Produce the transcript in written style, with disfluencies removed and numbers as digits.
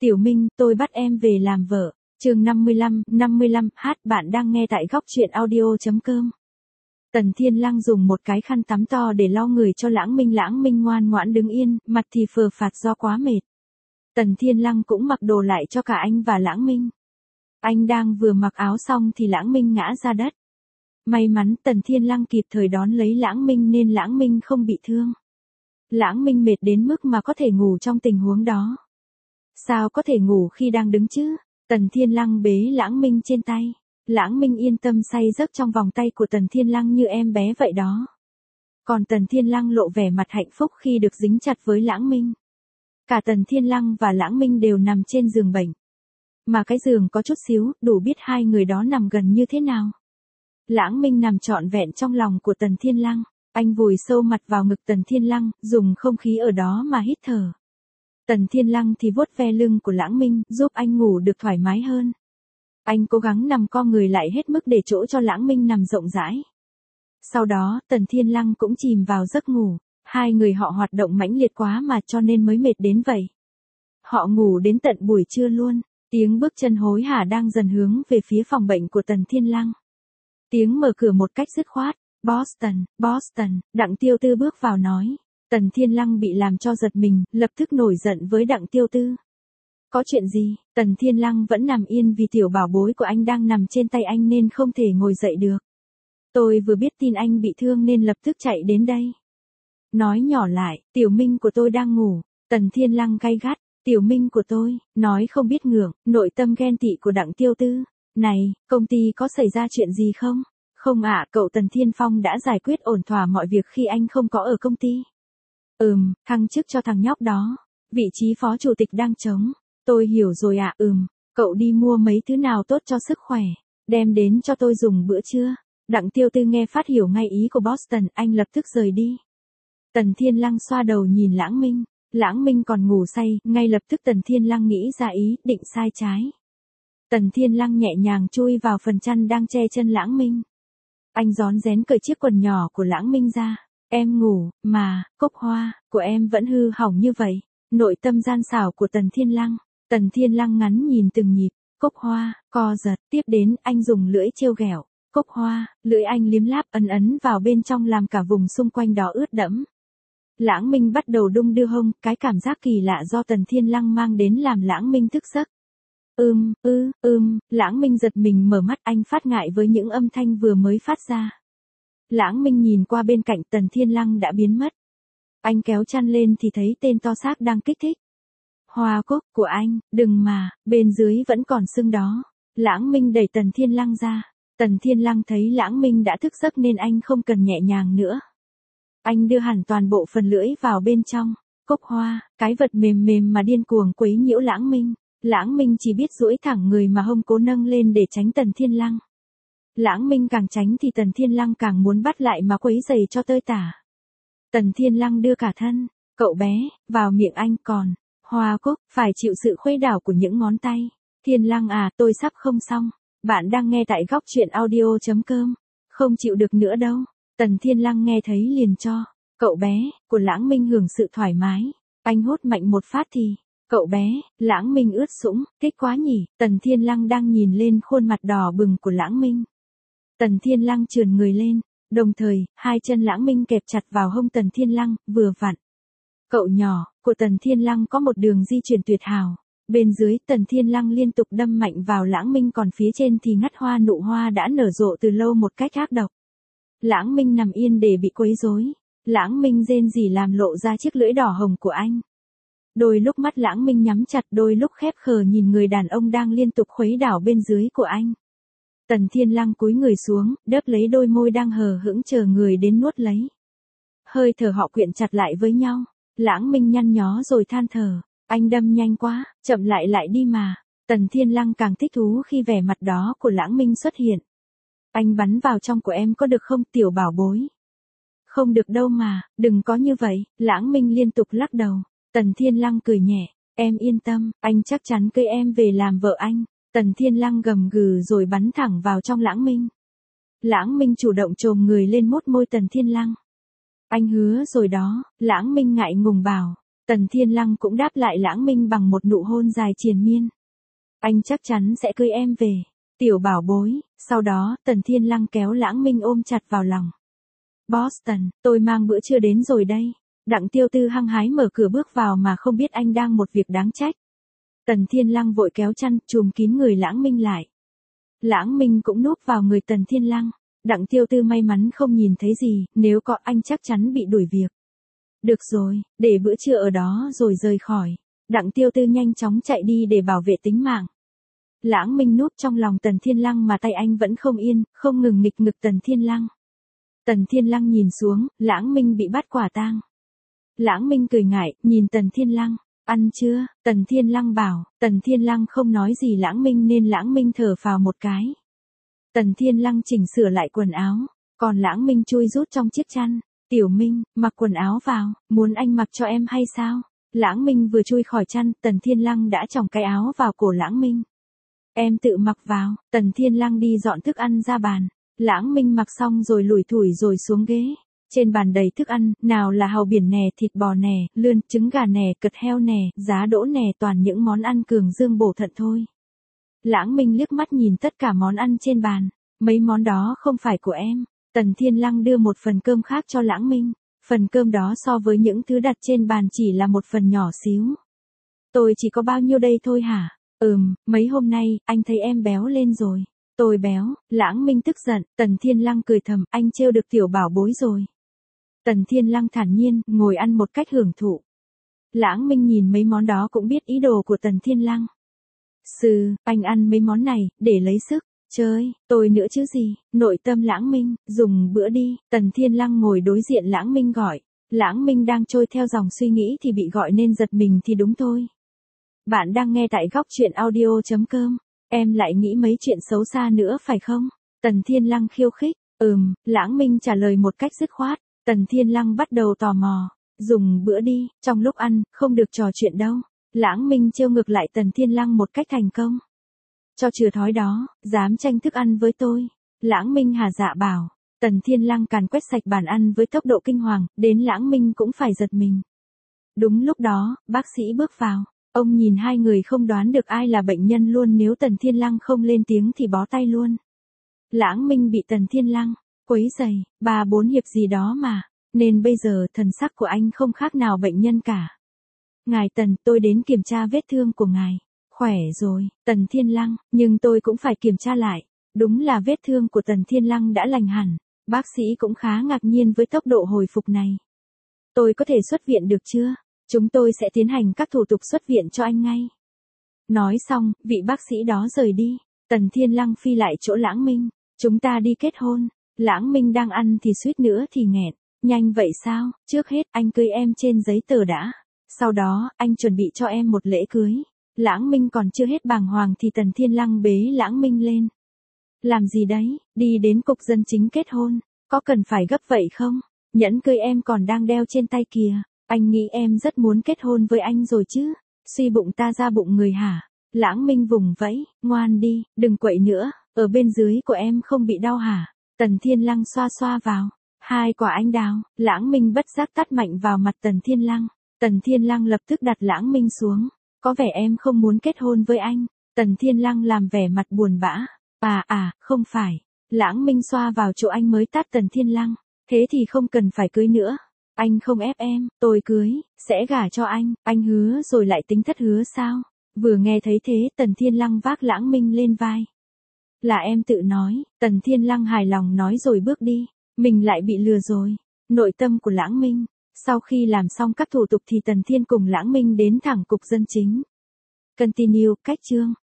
Tiểu Minh, tôi bắt em về làm vợ. Chương 55, bạn đang nghe tại góc truyện audio.com. Tần Thiên Lăng dùng một cái khăn tắm to để lau người cho Lãng Minh ngoan ngoãn đứng yên, mặt thì phờ phạc do quá mệt. Tần Thiên Lăng cũng mặc đồ lại cho cả anh và Lãng Minh. Anh đang vừa mặc áo xong thì Lãng Minh ngã ra đất. May mắn Tần Thiên Lăng kịp thời đón lấy Lãng Minh nên Lãng Minh không bị thương. Lãng Minh mệt đến mức mà có thể ngủ trong tình huống đó. Sao có thể ngủ khi đang đứng chứ? Tần Thiên Lăng bế Lãng Minh trên tay. Lãng Minh yên tâm say giấc trong vòng tay của Tần Thiên Lăng như em bé vậy đó. Còn Tần Thiên Lăng lộ vẻ mặt hạnh phúc khi được dính chặt với Lãng Minh. Cả Tần Thiên Lăng và Lãng Minh đều nằm trên giường bệnh. Mà cái giường có chút xíu, đủ biết hai người đó nằm gần như thế nào. Lãng Minh nằm trọn vẹn trong lòng của Tần Thiên Lăng. Anh vùi sâu mặt vào ngực Tần Thiên Lăng, dùng không khí ở đó mà hít thở. Tần Thiên Lăng thì vuốt ve lưng của Lãng Minh, giúp anh ngủ được thoải mái hơn. Anh cố gắng nằm co người lại hết mức để chỗ cho Lãng Minh nằm rộng rãi. Sau đó, Tần Thiên Lăng cũng chìm vào giấc ngủ. Hai người họ hoạt động mãnh liệt quá mà cho nên mới mệt đến vậy. Họ ngủ đến tận buổi trưa luôn. Tiếng bước chân hối hả đang dần hướng về phía phòng bệnh của Tần Thiên Lăng. Tiếng mở cửa một cách dứt khoát. Boston, Đặng Tiêu Tư bước vào nói. Tần Thiên Lăng bị làm cho giật mình, lập tức nổi giận với Đặng Tiêu Tư. Có chuyện gì? Tần Thiên Lăng vẫn nằm yên vì tiểu bảo bối của anh đang nằm trên tay anh nên không thể ngồi dậy được. Tôi vừa biết tin anh bị thương nên lập tức chạy đến đây. Nói nhỏ lại, Tiểu Minh của tôi đang ngủ. Tần Thiên Lăng gay gắt, Tiểu Minh của tôi, nói không biết ngượng, nội tâm ghen tị của Đặng Tiêu Tư. Này, công ty có xảy ra chuyện gì không? Không ạ, cậu Tần Thiên Phong đã giải quyết ổn thỏa mọi việc khi anh không có ở công ty. Thăng chức cho thằng nhóc đó. Vị trí phó chủ tịch đang trống. Tôi hiểu rồi ạ. Cậu đi mua mấy thứ nào tốt cho sức khỏe. Đem đến cho tôi dùng bữa trưa. Đặng Tiêu Tư nghe phát hiểu ngay ý của Boston, anh lập tức rời đi. Tần Thiên Lăng xoa đầu nhìn Lãng Minh. Lãng Minh còn ngủ say, ngay lập tức Tần Thiên Lăng nghĩ ra ý định sai trái. Tần Thiên Lăng nhẹ nhàng chui vào phần chăn đang che chân Lãng Minh. Anh rón rén cởi chiếc quần nhỏ của Lãng Minh ra. Em ngủ, mà, cốc hoa, của em vẫn hư hỏng như vậy. Nội tâm gian xảo của Tần Thiên Lăng. Tần Thiên Lăng ngắn nhìn từng nhịp. Cốc hoa, co giật. Tiếp đến, anh dùng lưỡi trêu ghẹo. Cốc hoa, lưỡi anh liếm láp ấn vào bên trong làm cả vùng xung quanh đó ướt đẫm. Lãng Minh bắt đầu đung đưa hông, cái cảm giác kỳ lạ do Tần Thiên Lăng mang đến làm Lãng Minh thức giấc. Lãng Minh giật mình mở mắt, anh phát ngại với những âm thanh vừa mới phát ra. Lãng Minh nhìn qua bên cạnh, Tần Thiên Lăng đã biến mất. Anh kéo chăn lên thì thấy tên to xác đang kích thích. Hoa cúc của anh, đừng mà, bên dưới vẫn còn sưng đó. Lãng Minh đẩy Tần Thiên Lăng ra. Tần Thiên Lăng thấy Lãng Minh đã thức giấc nên anh không cần nhẹ nhàng nữa. Anh đưa hẳn toàn bộ phần lưỡi vào bên trong. Cốc hoa, cái vật mềm mềm mà điên cuồng quấy nhiễu Lãng Minh. Lãng Minh chỉ biết duỗi thẳng người mà hông cố nâng lên để tránh Tần Thiên Lăng. Lãng Minh càng tránh thì Tần Thiên Lăng càng muốn bắt lại mà quấy giày cho tơi tả. Tần Thiên Lăng đưa cả thân. Cậu bé, vào miệng anh còn. Hoa cúc, phải chịu sự khuấy đảo của những ngón tay. Thiên Lăng à, tôi sắp không xong. Bạn đang nghe tại góc truyện audio.com. Không chịu được nữa đâu. Tần Thiên Lăng nghe thấy liền cho. Cậu bé, của Lãng Minh hưởng sự thoải mái. Anh hốt mạnh một phát thì. Cậu bé, Lãng Minh ướt sũng, thích quá nhỉ. Tần Thiên Lăng đang nhìn lên khuôn mặt đỏ bừng của Lãng Minh. Tần Thiên Lăng trườn người lên. Đồng thời, hai chân Lãng Minh kẹp chặt vào hông Tần Thiên Lăng, vừa vặn. Cậu nhỏ, của Tần Thiên Lăng có một đường di chuyển tuyệt hảo. Bên dưới, Tần Thiên Lăng liên tục đâm mạnh vào Lãng Minh, còn phía trên thì ngắt hoa nụ hoa đã nở rộ từ lâu một cách ác độc. Lãng Minh nằm yên để bị quấy rối. Lãng Minh rên rỉ làm lộ ra chiếc lưỡi đỏ hồng của anh. Đôi lúc mắt Lãng Minh nhắm chặt, đôi lúc khép khờ nhìn người đàn ông đang liên tục khuấy đảo bên dưới của anh. Tần Thiên Lăng cúi người xuống, đớp lấy đôi môi đang hờ hững chờ người đến nuốt lấy. Hơi thở họ quyện chặt lại với nhau. Lãng Minh nhăn nhó rồi than thở. Anh đâm nhanh quá, chậm lại đi mà. Tần Thiên Lăng càng thích thú khi vẻ mặt đó của Lãng Minh xuất hiện. Anh bắn vào trong của em có được không, tiểu bảo bối? Không được đâu mà, đừng có như vậy. Lãng Minh liên tục lắc đầu. Tần Thiên Lăng cười nhẹ. Em yên tâm, anh chắc chắn cưới em về làm vợ anh. Tần Thiên Lăng gầm gừ rồi bắn thẳng vào trong Lãng Minh. Lãng Minh chủ động chồm người lên mút môi Tần Thiên Lăng. Anh hứa rồi đó. Lãng Minh ngại ngùng bảo. Tần Thiên Lăng cũng đáp lại Lãng Minh bằng một nụ hôn dài triền miên. Anh chắc chắn sẽ cưới em về, tiểu bảo bối. Sau đó, Tần Thiên Lăng kéo Lãng Minh ôm chặt vào lòng. Boston, tôi mang bữa trưa đến rồi đây. Đặng Tiêu Tư hăng hái mở cửa bước vào mà không biết anh đang một việc đáng trách. Tần Thiên Lăng vội kéo chăn, trùm kín người Lãng Minh lại. Lãng Minh cũng núp vào người Tần Thiên Lăng. Đặng Tiêu Tư may mắn không nhìn thấy gì, nếu có anh chắc chắn bị đuổi việc. Được rồi, để bữa trưa ở đó rồi rời khỏi. Đặng Tiêu Tư nhanh chóng chạy đi để bảo vệ tính mạng. Lãng Minh núp trong lòng Tần Thiên Lăng mà tay anh vẫn không yên, không ngừng nghịch ngực Tần Thiên Lăng. Tần Thiên Lăng nhìn xuống, Lãng Minh bị bắt quả tang. Lãng Minh cười ngại, nhìn Tần Thiên Lăng. Ăn chưa? Tần Thiên Lăng bảo. Tần Thiên Lăng không nói gì Lãng Minh nên Lãng Minh thở phào một cái. Tần Thiên Lăng chỉnh sửa lại quần áo, còn Lãng Minh chui rút trong chiếc chăn. Tiểu Minh, mặc quần áo vào, muốn anh mặc cho em hay sao? Lãng Minh vừa chui khỏi chăn, Tần Thiên Lăng đã chòng cái áo vào cổ Lãng Minh. Em tự mặc vào. Tần Thiên Lăng đi dọn thức ăn ra bàn. Lãng Minh mặc xong rồi lủi thủi rồi xuống ghế. Trên bàn đầy thức ăn, nào là hàu biển nè, thịt bò nè, lươn, trứng gà nè, cật heo nè, giá đỗ nè, toàn những món ăn cường dương bổ thận thôi. Lãng Minh liếc mắt nhìn tất cả món ăn trên bàn. Mấy món đó không phải của em. Tần Thiên Lăng đưa một phần cơm khác cho Lãng Minh. Phần cơm đó so với những thứ đặt trên bàn chỉ là một phần nhỏ xíu. Tôi chỉ có bao nhiêu đây thôi hả? Mấy hôm nay, anh thấy em béo lên rồi. Tôi béo. Lãng Minh tức giận. Tần Thiên Lăng cười thầm, anh trêu được tiểu bảo bối rồi. Tần Thiên Lăng thản nhiên, ngồi ăn một cách hưởng thụ. Lãng Minh nhìn mấy món đó cũng biết ý đồ của Tần Thiên Lăng. Anh ăn mấy món này, để lấy sức. Chơi, tôi nữa chứ gì. Nội tâm Lãng Minh, dùng bữa đi. Tần Thiên Lăng ngồi đối diện Lãng Minh gọi. Lãng Minh đang trôi theo dòng suy nghĩ thì bị gọi nên giật mình thì đúng thôi. Bạn đang nghe tại góc truyện audio.com. Em lại nghĩ mấy chuyện xấu xa nữa phải không? Tần Thiên Lăng khiêu khích. Lãng Minh trả lời một cách dứt khoát. Tần Thiên Lăng bắt đầu tò mò. Dùng bữa đi, trong lúc ăn, không được trò chuyện đâu. Lãng Minh trêu ngược lại Tần Thiên Lăng một cách thành công. Cho chừa thói đó, dám tranh thức ăn với tôi. Lãng Minh hà dạ bảo. Tần Thiên Lăng càn quét sạch bàn ăn với tốc độ kinh hoàng, đến Lãng Minh cũng phải giật mình. Đúng lúc đó, bác sĩ bước vào. Ông nhìn hai người không đoán được ai là bệnh nhân luôn, nếu Tần Thiên Lăng không lên tiếng thì bó tay luôn. Lãng Minh bị Tần Thiên Lăng quấy rầy, 3-4 hiệp gì đó mà, nên bây giờ thần sắc của anh không khác nào bệnh nhân cả. Ngài Tần, tôi đến kiểm tra vết thương của ngài. Khỏe rồi, Tần Thiên Lăng, nhưng tôi cũng phải kiểm tra lại. Đúng là vết thương của Tần Thiên Lăng đã lành hẳn. Bác sĩ cũng khá ngạc nhiên với tốc độ hồi phục này. Tôi có thể xuất viện được chưa? Chúng tôi sẽ tiến hành các thủ tục xuất viện cho anh ngay. Nói xong, vị bác sĩ đó rời đi. Tần Thiên Lăng phi lại chỗ Lãng Minh. Chúng ta đi kết hôn. Lãng Minh đang ăn thì suýt nữa thì nghẹn. Nhanh vậy sao? Trước hết, anh cưới em trên giấy tờ đã. Sau đó, anh chuẩn bị cho em một lễ cưới. Lãng Minh còn chưa hết bàng hoàng thì Tần Thiên Lăng bế Lãng Minh lên. Làm gì đấy? Đi đến cục dân chính kết hôn. Có cần phải gấp vậy không? Nhẫn cưới em còn đang đeo trên tay kìa. Anh nghĩ em rất muốn kết hôn với anh rồi chứ? Suy bụng ta ra bụng người hả? Lãng Minh vùng vẫy, ngoan đi, đừng quậy nữa, ở bên dưới của em không bị đau hả? Tần Thiên Lăng xoa xoa vào. 2 quả anh đào. Lãng Minh bất giác tát mạnh vào mặt Tần Thiên Lăng. Tần Thiên Lăng lập tức đặt Lãng Minh xuống. Có vẻ em không muốn kết hôn với anh. Tần Thiên Lăng làm vẻ mặt buồn bã. Không phải. Lãng Minh xoa vào chỗ anh mới tát Tần Thiên Lăng. Thế thì không cần phải cưới nữa. Anh không ép em, tôi cưới, sẽ gả cho anh hứa rồi lại tính thất hứa sao? Vừa nghe thấy thế, Tần Thiên Lăng vác Lãng Minh lên vai. Là em tự nói. Tần Thiên Lăng hài lòng nói rồi bước đi. Mình lại bị lừa rồi. Nội tâm của Lãng Minh. Sau khi làm xong các thủ tục thì Tần Thiên cùng Lãng Minh đến thẳng cục dân chính. Continue, cách chương.